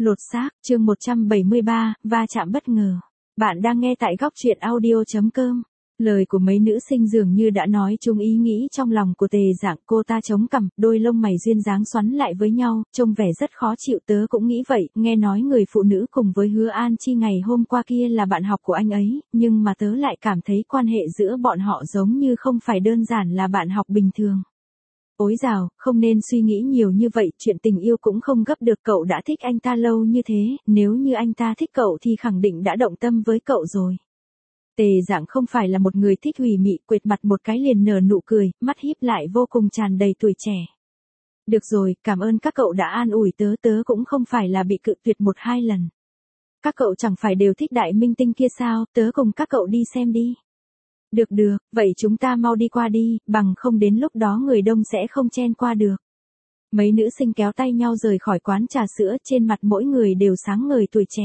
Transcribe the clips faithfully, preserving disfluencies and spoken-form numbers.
Lột xác, chương một trăm bảy mươi ba, va chạm bất ngờ. Bạn đang nghe tại góc truyện audio chấm com. Lời của mấy nữ sinh dường như đã nói chung ý nghĩ trong lòng của Tề Dạng. Cô ta chống cằm, đôi lông mày duyên dáng xoắn lại với nhau, trông vẻ rất khó chịu. Tớ cũng nghĩ vậy, nghe nói người phụ nữ cùng với Hứa An Chi ngày hôm qua kia là bạn học của anh ấy, nhưng mà tớ lại cảm thấy quan hệ giữa bọn họ giống như không phải đơn giản là bạn học bình thường. Ối dào, không nên suy nghĩ nhiều như vậy, chuyện tình yêu cũng không gấp được, cậu đã thích anh ta lâu như thế, nếu như anh ta thích cậu thì khẳng định đã động tâm với cậu rồi. Tề Dạng không phải là một người thích hủy mị, quệt mặt một cái liền nở nụ cười, mắt híp lại vô cùng tràn đầy tuổi trẻ. Được rồi, cảm ơn các cậu đã an ủi tớ, tớ cũng không phải là bị cự tuyệt một hai lần. Các cậu chẳng phải đều thích đại minh tinh kia sao, tớ cùng các cậu đi xem đi. Được được, vậy chúng ta mau đi qua đi, bằng không đến lúc đó người đông sẽ không chen qua được. Mấy nữ sinh kéo tay nhau rời khỏi quán trà sữa, trên mặt mỗi người đều sáng ngời tuổi trẻ.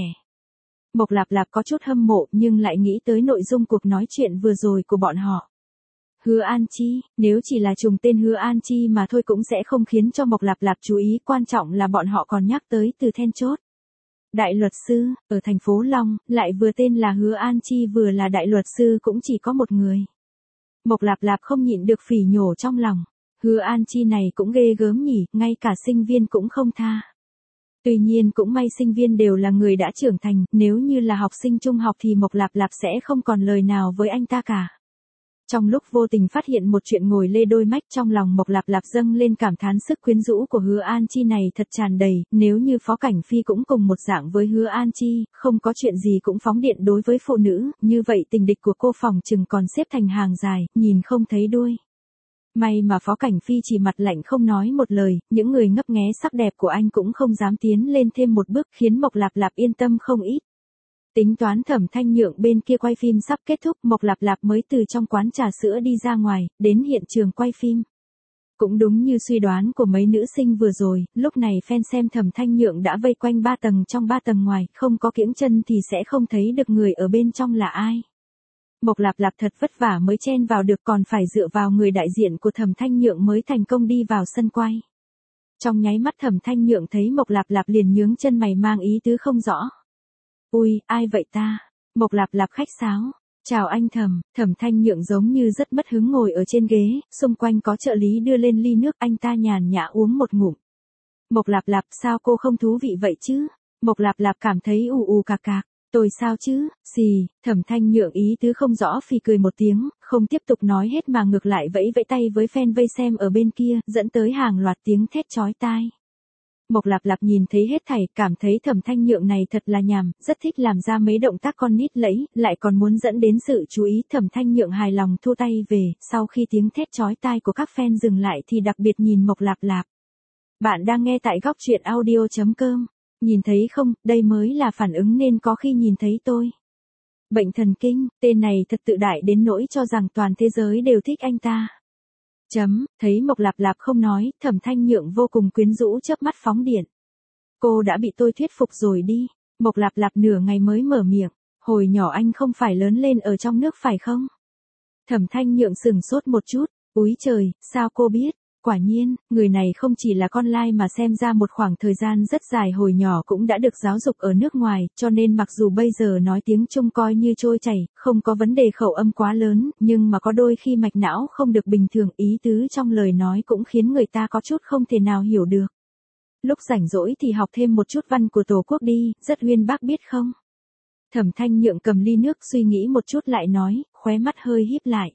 Mộc Lạp Lạp có chút hâm mộ nhưng lại nghĩ tới nội dung cuộc nói chuyện vừa rồi của bọn họ. Hứa An Chi, nếu chỉ là trùng tên Hứa An Chi mà thôi cũng sẽ không khiến cho Mộc Lạp Lạp chú ý, quan trọng là bọn họ còn nhắc tới từ then chốt. Đại luật sư, ở thành phố Long, lại vừa tên là Hứa An Chi vừa là đại luật sư cũng chỉ có một người. Mộc Lạp Lạp không nhịn được phỉ nhổ trong lòng. Hứa An Chi này cũng ghê gớm nhỉ, ngay cả sinh viên cũng không tha. Tuy nhiên cũng may sinh viên đều là người đã trưởng thành, nếu như là học sinh trung học thì Mộc Lạp Lạp sẽ không còn lời nào với anh ta cả. Trong lúc vô tình phát hiện một chuyện ngồi lê đôi mách, trong lòng Mộc Lạp Lạp dâng lên cảm thán sức quyến rũ của Hứa An Chi này thật tràn đầy, nếu như Phó Cảnh Phi cũng cùng một dạng với Hứa An Chi, không có chuyện gì cũng phóng điện đối với phụ nữ, như vậy tình địch của cô phòng chừng còn xếp thành hàng dài, nhìn không thấy đuôi. May mà Phó Cảnh Phi chỉ mặt lạnh không nói một lời, những người ngấp nghé sắc đẹp của anh cũng không dám tiến lên thêm một bước, khiến Mộc Lạp Lạp yên tâm không ít. Tính toán Thẩm Thanh Nhượng bên kia quay phim sắp kết thúc, Mộc Lạp Lạp mới từ trong quán trà sữa đi ra ngoài, đến hiện trường quay phim. Cũng đúng như suy đoán của mấy nữ sinh vừa rồi, lúc này fan xem Thẩm Thanh Nhượng đã vây quanh ba tầng trong ba tầng ngoài, không có kiễng chân thì sẽ không thấy được người ở bên trong là ai. Mộc Lạp Lạp thật vất vả mới chen vào được, còn phải dựa vào người đại diện của Thẩm Thanh Nhượng mới thành công đi vào sân quay. Trong nháy mắt Thẩm Thanh Nhượng thấy Mộc Lạp Lạp liền nhướng chân mày mang ý tứ không rõ. Ui, ai vậy ta? Mộc Lạp Lạp khách sáo. Chào anh Thẩm. Thẩm Thanh Nhượng giống như rất mất hứng ngồi ở trên ghế, xung quanh có trợ lý đưa lên ly nước, anh ta nhàn nhã uống một ngụm. Mộc Lạp Lạp, sao cô không thú vị vậy chứ? Mộc Lạp Lạp cảm thấy ù ù cạc cạc. Tôi sao chứ, xì, Thẩm Thanh Nhượng ý tứ không rõ phì cười một tiếng, không tiếp tục nói hết mà ngược lại vẫy vẫy tay với fan vây xem ở bên kia, dẫn tới hàng loạt tiếng thét chói tai. Mộc Lạp Lạp nhìn thấy hết thảy, cảm thấy Thẩm Thanh Nhượng này thật là nhàm, rất thích làm ra mấy động tác con nít lẫy, lại còn muốn dẫn đến sự chú ý. Thẩm Thanh Nhượng hài lòng thu tay về, sau khi tiếng thét chói tai của các fan dừng lại thì đặc biệt nhìn Mộc Lạp Lạp. Bạn đang nghe tại góc truyện audio chấm com. Nhìn thấy không, đây mới là phản ứng nên có khi nhìn thấy tôi. Bệnh thần kinh, tên này thật tự đại đến nỗi cho rằng toàn thế giới đều thích anh ta. Chấm, thấy Mộc Lạp Lạp không nói, Thẩm Thanh Nhượng vô cùng quyến rũ chớp mắt phóng điện. Cô đã bị tôi thuyết phục rồi đi. Mộc Lạp Lạp nửa ngày mới mở miệng, hồi nhỏ anh không phải lớn lên ở trong nước phải không? Thẩm Thanh Nhượng sừng sốt một chút, úi trời, sao cô biết? Quả nhiên, người này không chỉ là con lai mà xem ra một khoảng thời gian rất dài hồi nhỏ cũng đã được giáo dục ở nước ngoài, cho nên mặc dù bây giờ nói tiếng Trung coi như trôi chảy, không có vấn đề khẩu âm quá lớn, nhưng mà có đôi khi mạch não không được bình thường, ý tứ trong lời nói cũng khiến người ta có chút không thể nào hiểu được. Lúc rảnh rỗi thì học thêm một chút văn của Tổ quốc đi, rất uyên bác biết không? Thẩm Thanh Nhượng cầm ly nước suy nghĩ một chút lại nói, khóe mắt hơi híp lại.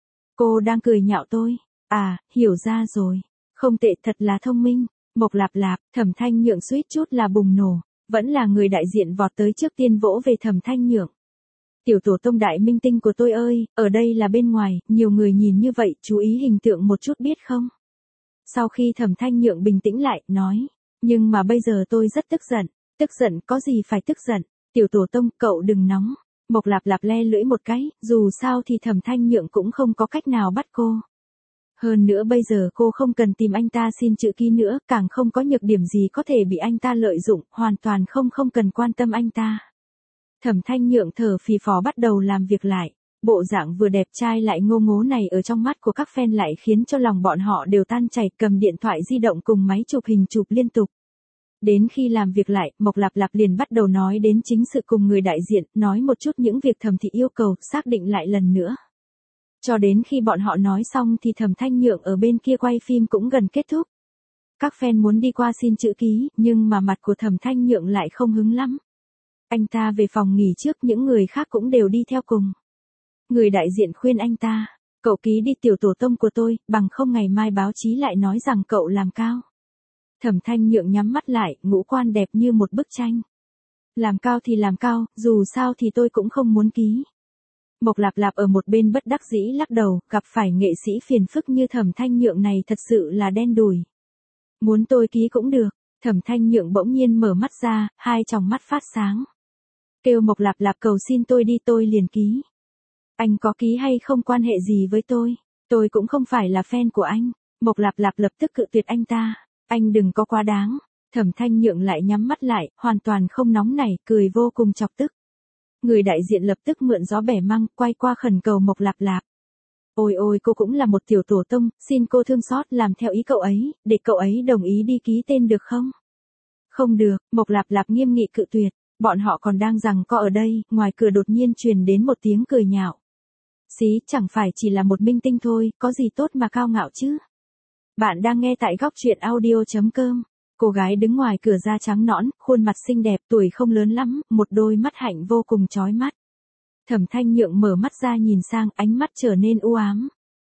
Cô đang cười nhạo tôi. À, hiểu ra rồi. Không tệ, thật là thông minh. Mộc Lạp Lạp, Thẩm Thanh Nhượng suýt chút là bùng nổ. Vẫn là người đại diện vọt tới trước tiên vỗ về Thẩm Thanh Nhượng. Tiểu tổ tông đại minh tinh của tôi ơi, ở đây là bên ngoài, nhiều người nhìn như vậy, chú ý hình tượng một chút biết không? Sau khi Thẩm Thanh Nhượng bình tĩnh lại, nói. Nhưng mà bây giờ tôi rất tức giận. Tức giận, có gì phải tức giận? Tiểu tổ tông, cậu đừng nóng. Mộc Lạp Lạp le lưỡi một cái, dù sao thì Thẩm Thanh Nhượng cũng không có cách nào bắt cô. Hơn nữa bây giờ cô không cần tìm anh ta xin chữ ký nữa, càng không có nhược điểm gì có thể bị anh ta lợi dụng, hoàn toàn không không cần quan tâm anh ta. Thẩm Thanh Nhượng thở phì phò bắt đầu làm việc lại. Bộ dạng vừa đẹp trai lại ngô ngố này ở trong mắt của các fan lại khiến cho lòng bọn họ đều tan chảy, cầm điện thoại di động cùng máy chụp hình chụp liên tục. Đến khi làm việc lại, Mộc Lạp Lạp liền bắt đầu nói đến chính sự cùng người đại diện, nói một chút những việc Thẩm Thị yêu cầu, xác định lại lần nữa. Cho đến khi bọn họ nói xong thì Thẩm Thanh Nhượng ở bên kia quay phim cũng gần kết thúc. Các fan muốn đi qua xin chữ ký, nhưng mà mặt của Thẩm Thanh Nhượng lại không hứng lắm. Anh ta về phòng nghỉ trước, những người khác cũng đều đi theo cùng. Người đại diện khuyên anh ta, cậu ký đi tiểu tổ tông của tôi, bằng không ngày mai báo chí lại nói rằng cậu làm cao. Thẩm Thanh Nhượng nhắm mắt lại, ngũ quan đẹp như một bức tranh. Làm cao thì làm cao, dù sao thì tôi cũng không muốn ký. Mộc Lạp Lạp ở một bên bất đắc dĩ lắc đầu, gặp phải nghệ sĩ phiền phức như Thẩm Thanh Nhượng này thật sự là đen đủi. Muốn tôi ký cũng được. Thẩm Thanh Nhượng bỗng nhiên mở mắt ra, hai tròng mắt phát sáng. Kêu Mộc Lạp Lạp cầu xin tôi đi, tôi liền ký. Anh có ký hay không quan hệ gì với tôi, tôi cũng không phải là fan của anh. Mộc Lạp Lạp lập tức cự tuyệt anh ta, anh đừng có quá đáng. Thẩm Thanh Nhượng lại nhắm mắt lại, hoàn toàn không nóng nảy, cười vô cùng chọc tức. Người đại diện lập tức mượn gió bẻ măng, quay qua khẩn cầu Mộc Lạp Lạp. Ôi ôi, cô cũng là một tiểu tổ tông, xin cô thương xót làm theo ý cậu ấy, để cậu ấy đồng ý đi ký tên được không? Không được, Mộc Lạp Lạp nghiêm nghị cự tuyệt. Bọn họ còn đang giằng co ở đây, ngoài cửa đột nhiên truyền đến một tiếng cười nhạo. Xí, chẳng phải chỉ là một minh tinh thôi, có gì tốt mà cao ngạo chứ? Bạn đang nghe tại góc truyện audio chấm com. Cô gái đứng ngoài cửa da trắng nõn, khuôn mặt xinh đẹp, tuổi không lớn lắm, một đôi mắt hạnh vô cùng chói mắt. Thẩm Thanh Nhượng mở mắt ra nhìn sang, ánh mắt trở nên u ám.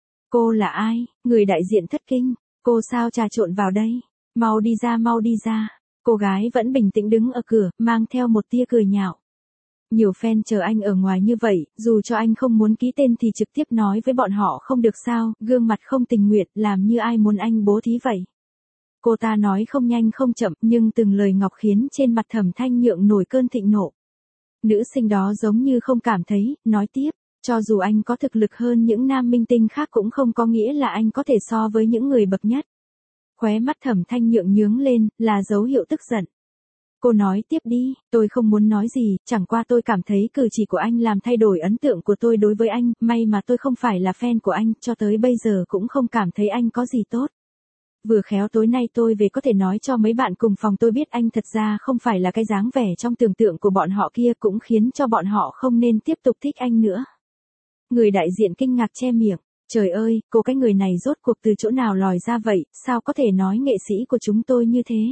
Cô là ai? Người đại diện thất kinh. Cô sao trà trộn vào đây? Mau đi ra, mau đi ra. Cô gái vẫn bình tĩnh đứng ở cửa, mang theo một tia cười nhạo. Nhiều fan chờ anh ở ngoài như vậy, dù cho anh không muốn ký tên thì trực tiếp nói với bọn họ không được sao, gương mặt không tình nguyện, làm như ai muốn anh bố thí vậy. Cô ta nói không nhanh không chậm, nhưng từng lời ngọc khiến trên mặt Thẩm Thanh Nhượng nổi cơn thịnh nộ. Nữ sinh đó giống như không cảm thấy, nói tiếp, cho dù anh có thực lực hơn những nam minh tinh khác cũng không có nghĩa là anh có thể so với những người bậc nhất. Khóe mắt Thẩm Thanh Nhượng nhướng lên, là dấu hiệu tức giận. Cô nói tiếp đi, tôi không muốn nói gì, chẳng qua tôi cảm thấy cử chỉ của anh làm thay đổi ấn tượng của tôi đối với anh, may mà tôi không phải là fan của anh, cho tới bây giờ cũng không cảm thấy anh có gì tốt. Vừa khéo tối nay tôi về có thể nói cho mấy bạn cùng phòng tôi biết anh thật ra không phải là cái dáng vẻ trong tưởng tượng của bọn họ kia, cũng khiến cho bọn họ không nên tiếp tục thích anh nữa. Người đại diện kinh ngạc che miệng. Trời ơi, cô cái người này rốt cuộc từ chỗ nào lòi ra vậy, sao có thể nói nghệ sĩ của chúng tôi như thế?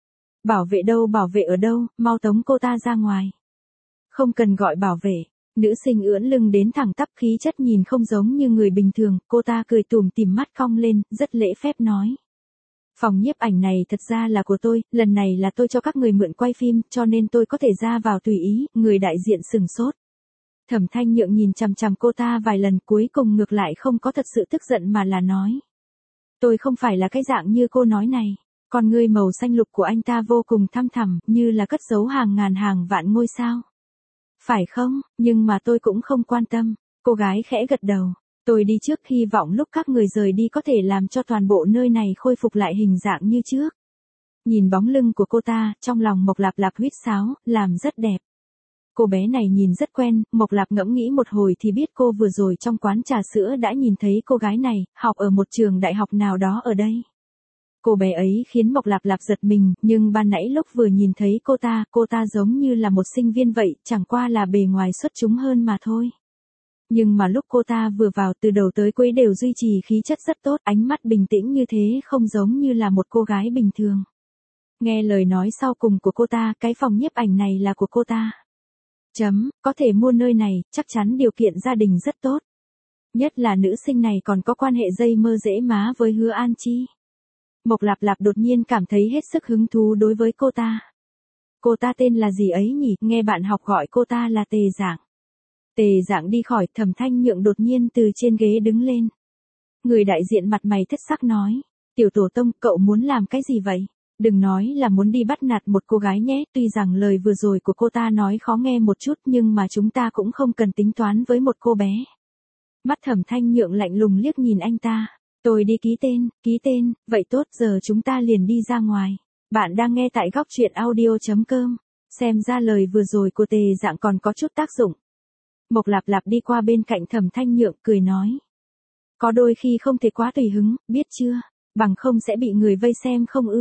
Bảo vệ đâu, bảo vệ ở đâu, mau tống cô ta ra ngoài. Không cần gọi bảo vệ. Nữ sinh ưỡn lưng đến thẳng tắp, khí chất nhìn không giống như người bình thường, cô ta cười tủm tỉm, mắt cong lên, rất lễ phép nói. Phòng nhiếp ảnh này thật ra là của tôi, lần này là tôi cho các người mượn quay phim, cho nên tôi có thể ra vào tùy ý. Người đại diện sừng sốt. Thẩm Thanh Nhượng nhìn chằm chằm cô ta vài lần, cuối cùng ngược lại không có thật sự tức giận mà là nói. Tôi không phải là cái dạng như cô nói này. Con ngươi màu xanh lục của anh ta vô cùng thăm thẳm, như là cất giấu hàng ngàn hàng vạn ngôi sao. Phải không, nhưng mà tôi cũng không quan tâm. Cô gái khẽ gật đầu. Tôi đi trước, hy vọng lúc các người rời đi có thể làm cho toàn bộ nơi này khôi phục lại hình dạng như trước. Nhìn bóng lưng của cô ta, trong lòng Mộc Lạp Lạp huýt sáo, làm rất đẹp. Cô bé này nhìn rất quen, Mộc Lạp ngẫm nghĩ một hồi thì biết cô vừa rồi trong quán trà sữa đã nhìn thấy cô gái này, học ở một trường đại học nào đó ở đây. Cô bé ấy khiến Mộc Lạp Lạp giật mình, nhưng ban nãy lúc vừa nhìn thấy cô ta, cô ta giống như là một sinh viên vậy, chẳng qua là bề ngoài xuất chúng hơn mà thôi. Nhưng mà lúc cô ta vừa vào, từ đầu tới cuối đều duy trì khí chất rất tốt, ánh mắt bình tĩnh như thế, không giống như là một cô gái bình thường. Nghe lời nói sau cùng của cô ta, cái phòng nhiếp ảnh này là của cô ta. Chấm, có thể mua nơi này, chắc chắn điều kiện gia đình rất tốt. Nhất là nữ sinh này còn có quan hệ dây mơ rễ má với Hứa An Chi. Mộc Lạp Lạp đột nhiên cảm thấy hết sức hứng thú đối với cô ta. Cô ta tên là gì ấy nhỉ, nghe bạn học gọi cô ta là Tề Dạng. Tề Dạng đi khỏi, Thẩm Thanh Nhượng đột nhiên từ trên ghế đứng lên. Người đại diện mặt mày thất sắc nói, tiểu tổ tông, cậu muốn làm cái gì vậy? Đừng nói là muốn đi bắt nạt một cô gái nhé, tuy rằng lời vừa rồi của cô ta nói khó nghe một chút nhưng mà chúng ta cũng không cần tính toán với một cô bé. Mắt Thẩm Thanh Nhượng lạnh lùng liếc nhìn anh ta. Tôi đi ký tên, ký tên, vậy tốt, giờ chúng ta liền đi ra ngoài. Bạn đang nghe tại góc truyện audio chấm com. Xem ra lời vừa rồi của Tề Dạng còn có chút tác dụng. Mộc Lạp Lạp đi qua bên cạnh Thẩm Thanh Nhượng, cười nói. Có đôi khi không thể quá tùy hứng, biết chưa? Bằng không sẽ bị người vây xem không ưa.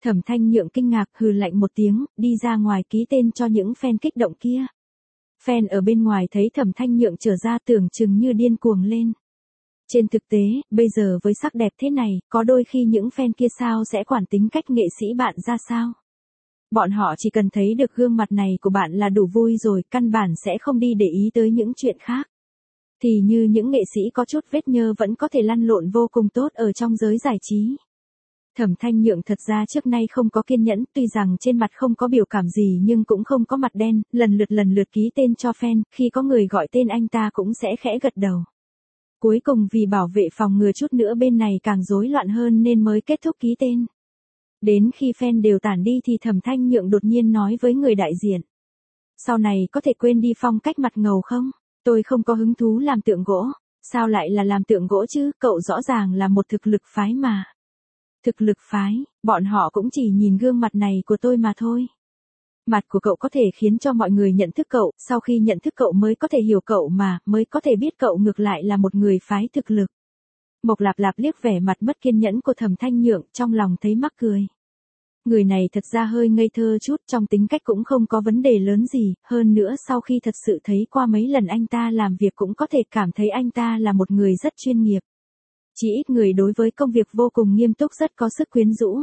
Thẩm Thanh Nhượng kinh ngạc hừ lạnh một tiếng, đi ra ngoài ký tên cho những fan kích động kia. Fan ở bên ngoài thấy Thẩm Thanh Nhượng trở ra tưởng chừng như điên cuồng lên. Trên thực tế, bây giờ với sắc đẹp thế này, có đôi khi những fan kia sao sẽ quản tính cách nghệ sĩ bạn ra sao? Bọn họ chỉ cần thấy được gương mặt này của bạn là đủ vui rồi, căn bản sẽ không đi để ý tới những chuyện khác. Thì như những nghệ sĩ có chút vết nhơ vẫn có thể lăn lộn vô cùng tốt ở trong giới giải trí. Thẩm Thanh Nhượng thật ra trước nay không có kiên nhẫn, tuy rằng trên mặt không có biểu cảm gì nhưng cũng không có mặt đen, lần lượt lần lượt ký tên cho fan, khi có người gọi tên anh ta cũng sẽ khẽ gật đầu. Cuối cùng vì bảo vệ phòng ngừa chút nữa bên này càng rối loạn hơn nên mới kết thúc ký tên. Đến khi fan đều tản đi thì Thẩm Thanh Nhượng đột nhiên nói với người đại diện. Sau này có thể quên đi phong cách mặt ngầu không? Tôi không có hứng thú làm tượng gỗ. Sao lại là làm tượng gỗ chứ, cậu rõ ràng là một thực lực phái mà. Thực lực phái, bọn họ cũng chỉ nhìn gương mặt này của tôi mà thôi. Mặt của cậu có thể khiến cho mọi người nhận thức cậu, sau khi nhận thức cậu mới có thể hiểu cậu mà, mới có thể biết cậu ngược lại là một người phái thực lực. Mộc Lạp Lạp liếc vẻ mặt mất kiên nhẫn của Thẩm Thanh Nhượng, trong lòng thấy mắc cười. Người này thật ra hơi ngây thơ chút, trong tính cách cũng không có vấn đề lớn gì, hơn nữa sau khi thật sự thấy qua mấy lần anh ta làm việc cũng có thể cảm thấy anh ta là một người rất chuyên nghiệp. Chỉ ít người đối với công việc vô cùng nghiêm túc, rất có sức quyến rũ.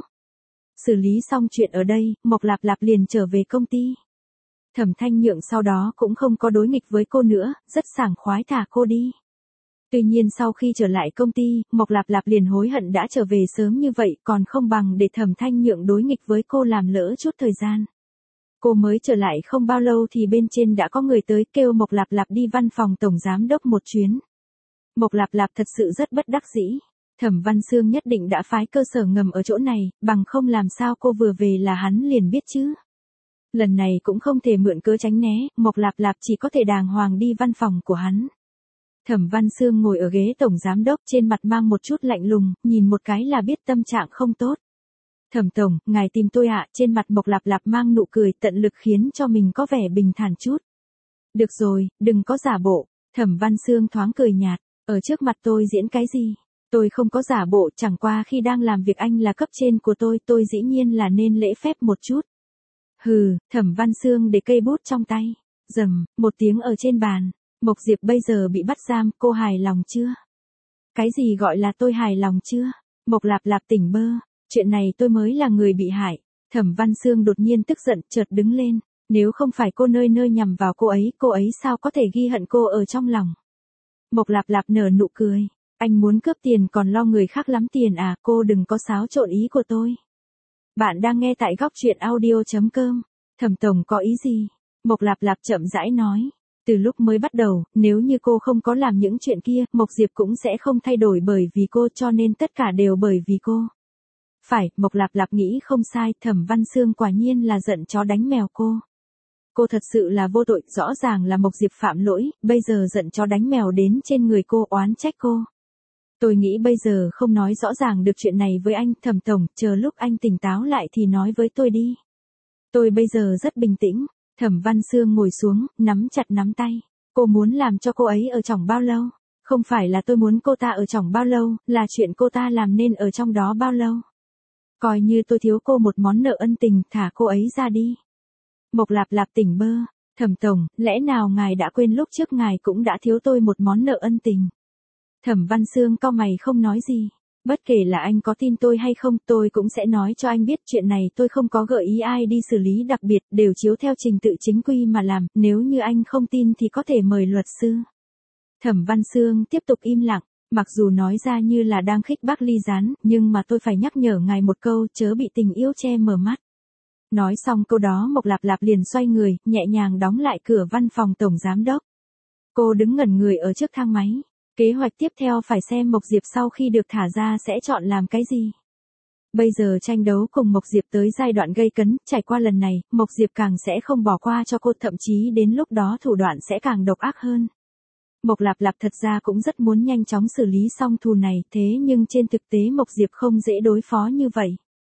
Xử lý xong chuyện ở đây, Mộc Lạp Lạp liền trở về công ty. Thẩm Thanh Nhượng sau đó cũng không có đối nghịch với cô nữa, rất sảng khoái thả cô đi. Tuy nhiên sau khi trở lại công ty, Mộc Lạp Lạp liền hối hận đã trở về sớm như vậy, còn không bằng để Thẩm Thanh Nhượng đối nghịch với cô làm lỡ chút thời gian. Cô mới trở lại không bao lâu thì bên trên đã có người tới kêu Mộc Lạp Lạp đi văn phòng tổng giám đốc một chuyến. Mộc Lạp Lạp thật sự rất bất đắc dĩ. Thẩm Văn Xương nhất định đã phái cơ sở ngầm ở chỗ này, bằng không làm sao cô vừa về là hắn liền biết chứ. Lần này cũng không thể mượn cớ tránh né, Mộc Lạp Lạp chỉ có thể đàng hoàng đi văn phòng của hắn. Thẩm Văn Xương ngồi ở ghế tổng giám đốc, trên mặt mang một chút lạnh lùng, nhìn một cái là biết tâm trạng không tốt. Thẩm tổng, ngài tìm tôi ạ, trên mặt Mộc Lạp Lạp mang nụ cười tận lực khiến cho mình có vẻ bình thản chút. Được rồi, đừng có giả bộ. Thẩm Văn Xương thoáng cười nhạt, ở trước mặt tôi diễn cái gì? Tôi không có giả bộ, chẳng qua khi đang làm việc anh là cấp trên của tôi, tôi dĩ nhiên là nên lễ phép một chút. Hừ, Thẩm Văn Xương để cây bút trong tay. Rầm, một tiếng ở trên bàn. Mộc Diệp bây giờ bị bắt giam, cô hài lòng chưa? Cái gì gọi là tôi hài lòng chưa? Mộc Lạp Lạp tỉnh bơ, chuyện này tôi mới là người bị hại. Thẩm Văn Xương đột nhiên tức giận, chợt đứng lên. Nếu không phải cô nơi nơi nhằm vào cô ấy, cô ấy sao có thể ghi hận cô ở trong lòng? Mộc Lạp Lạp nở nụ cười. Anh muốn cướp tiền còn lo người khác lắm tiền à, cô đừng có xáo trộn ý của tôi. Bạn đang nghe tại góc truyện audio chấm com. Thẩm tổng có ý gì? Mộc Lạp Lạp chậm rãi nói. Từ lúc mới bắt đầu, nếu như cô không có làm những chuyện kia, Mộc Diệp cũng sẽ không thay đổi bởi vì cô, cho nên tất cả đều bởi vì cô. Phải, Mộc Lạp Lạp nghĩ không sai, Thẩm Văn Xương quả nhiên là giận chó đánh mèo cô. Cô thật sự là vô tội, rõ ràng là Mộc Diệp phạm lỗi, bây giờ giận chó đánh mèo đến trên người cô, oán trách cô. Tôi nghĩ bây giờ không nói rõ ràng được chuyện này với anh, Thẩm tổng, chờ lúc anh tỉnh táo lại thì nói với tôi đi. Tôi bây giờ rất bình tĩnh. Thẩm Văn Xương ngồi xuống, nắm chặt nắm tay. Cô muốn làm cho cô ấy ở trỏng bao lâu? Không phải là tôi muốn cô ta ở trỏng bao lâu, là chuyện cô ta làm nên ở trong đó bao lâu. Coi như tôi thiếu cô một món nợ ân tình, thả cô ấy ra đi. Mộc Lạp Lạp tỉnh bơ. Thẩm tổng, lẽ nào ngài đã quên lúc trước ngài cũng đã thiếu tôi một món nợ ân tình? Thẩm Văn Xương cau mày không nói gì. Bất kể là anh có tin tôi hay không, tôi cũng sẽ nói cho anh biết chuyện này tôi không có gợi ý ai đi xử lý đặc biệt, đều chiếu theo trình tự chính quy mà làm, nếu như anh không tin thì có thể mời luật sư. Thẩm Văn Xương tiếp tục im lặng, mặc dù nói ra như là đang khích bác ly gián, nhưng mà tôi phải nhắc nhở ngài một câu, chớ bị tình yêu che mờ mắt. Nói xong câu đó Mộc Lạp Lạp liền xoay người, nhẹ nhàng đóng lại cửa văn phòng tổng giám đốc. Cô đứng ngẩn người ở trước thang máy. Kế hoạch tiếp theo phải xem Mộc Diệp sau khi được thả ra sẽ chọn làm cái gì. Bây giờ tranh đấu cùng Mộc Diệp tới giai đoạn gây cấn, trải qua lần này, Mộc Diệp càng sẽ không bỏ qua cho cô, thậm chí đến lúc đó thủ đoạn sẽ càng độc ác hơn. Mộc Lạp Lạp thật ra cũng rất muốn nhanh chóng xử lý xong thù này, thế nhưng trên thực tế Mộc Diệp không dễ đối phó như vậy.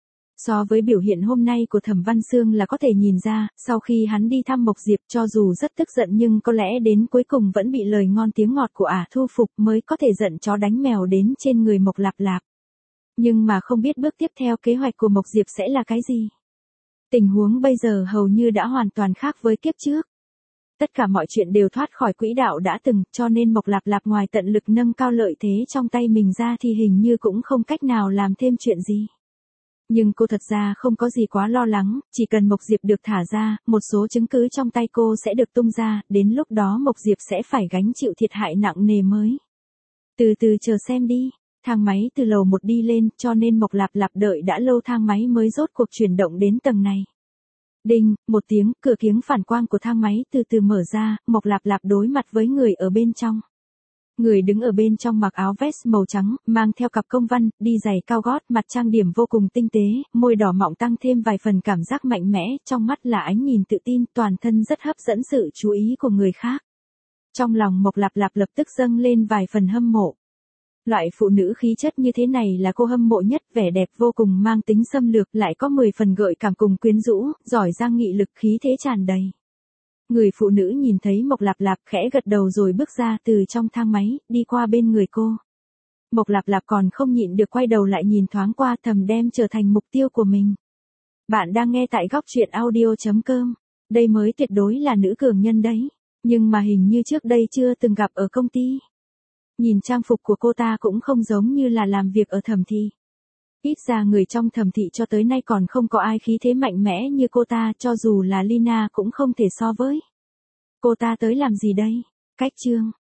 So với biểu hiện hôm nay của Thẩm Văn Xương là có thể nhìn ra, sau khi hắn đi thăm Mộc Diệp cho dù rất tức giận nhưng có lẽ đến cuối cùng vẫn bị lời ngon tiếng ngọt của ả thu phục mới có thể giận chó đánh mèo đến trên người Mộc Lạp Lạp. Nhưng mà không biết bước tiếp theo kế hoạch của Mộc Diệp sẽ là cái gì. Tình huống bây giờ hầu như đã hoàn toàn khác với kiếp trước. Tất cả mọi chuyện đều thoát khỏi quỹ đạo đã từng, cho nên Mộc Lạp Lạp ngoài tận lực nâng cao lợi thế trong tay mình ra thì hình như cũng không cách nào làm thêm chuyện gì. Nhưng cô thật ra không có gì quá lo lắng, chỉ cần Mộc Diệp được thả ra, một số chứng cứ trong tay cô sẽ được tung ra, đến lúc đó Mộc Diệp sẽ phải gánh chịu thiệt hại nặng nề mới. Từ từ chờ xem đi, thang máy từ lầu một đi lên, cho nên Mộc Lạp Lạp đợi đã lâu thang máy mới rốt cuộc chuyển động đến tầng này. Đinh, một tiếng, cửa kiếng phản quang của thang máy từ từ mở ra, Mộc Lạp Lạp đối mặt với người ở bên trong. Người đứng ở bên trong mặc áo vest màu trắng, mang theo cặp công văn, đi giày cao gót, mặt trang điểm vô cùng tinh tế, môi đỏ mọng tăng thêm vài phần cảm giác mạnh mẽ, trong mắt là ánh nhìn tự tin, toàn thân rất hấp dẫn sự chú ý của người khác. Trong lòng Mộc Lạp Lạp lập tức dâng lên vài phần hâm mộ. Loại phụ nữ khí chất như thế này là cô hâm mộ nhất, vẻ đẹp vô cùng mang tính xâm lược, lại có mười phần gợi cảm cùng quyến rũ, giỏi giang nghị lực, khí thế tràn đầy. Người phụ nữ nhìn thấy Mộc Lạp Lạp khẽ gật đầu rồi bước ra từ trong thang máy, đi qua bên người cô. Mộc Lạp Lạp còn không nhịn được quay đầu lại nhìn thoáng qua, thầm đem trở thành mục tiêu của mình. Bạn đang nghe tại góc truyện audio chấm com. Đây mới tuyệt đối là nữ cường nhân đấy. Nhưng mà hình như trước đây chưa từng gặp ở công ty. Nhìn trang phục của cô ta cũng không giống như là làm việc ở Thẩm thị. Ít ra người trong Thẩm thị cho tới nay còn không có ai khí thế mạnh mẽ như cô ta, cho dù là Lina cũng không thể so với. Cô ta tới làm gì đây? Cách chương.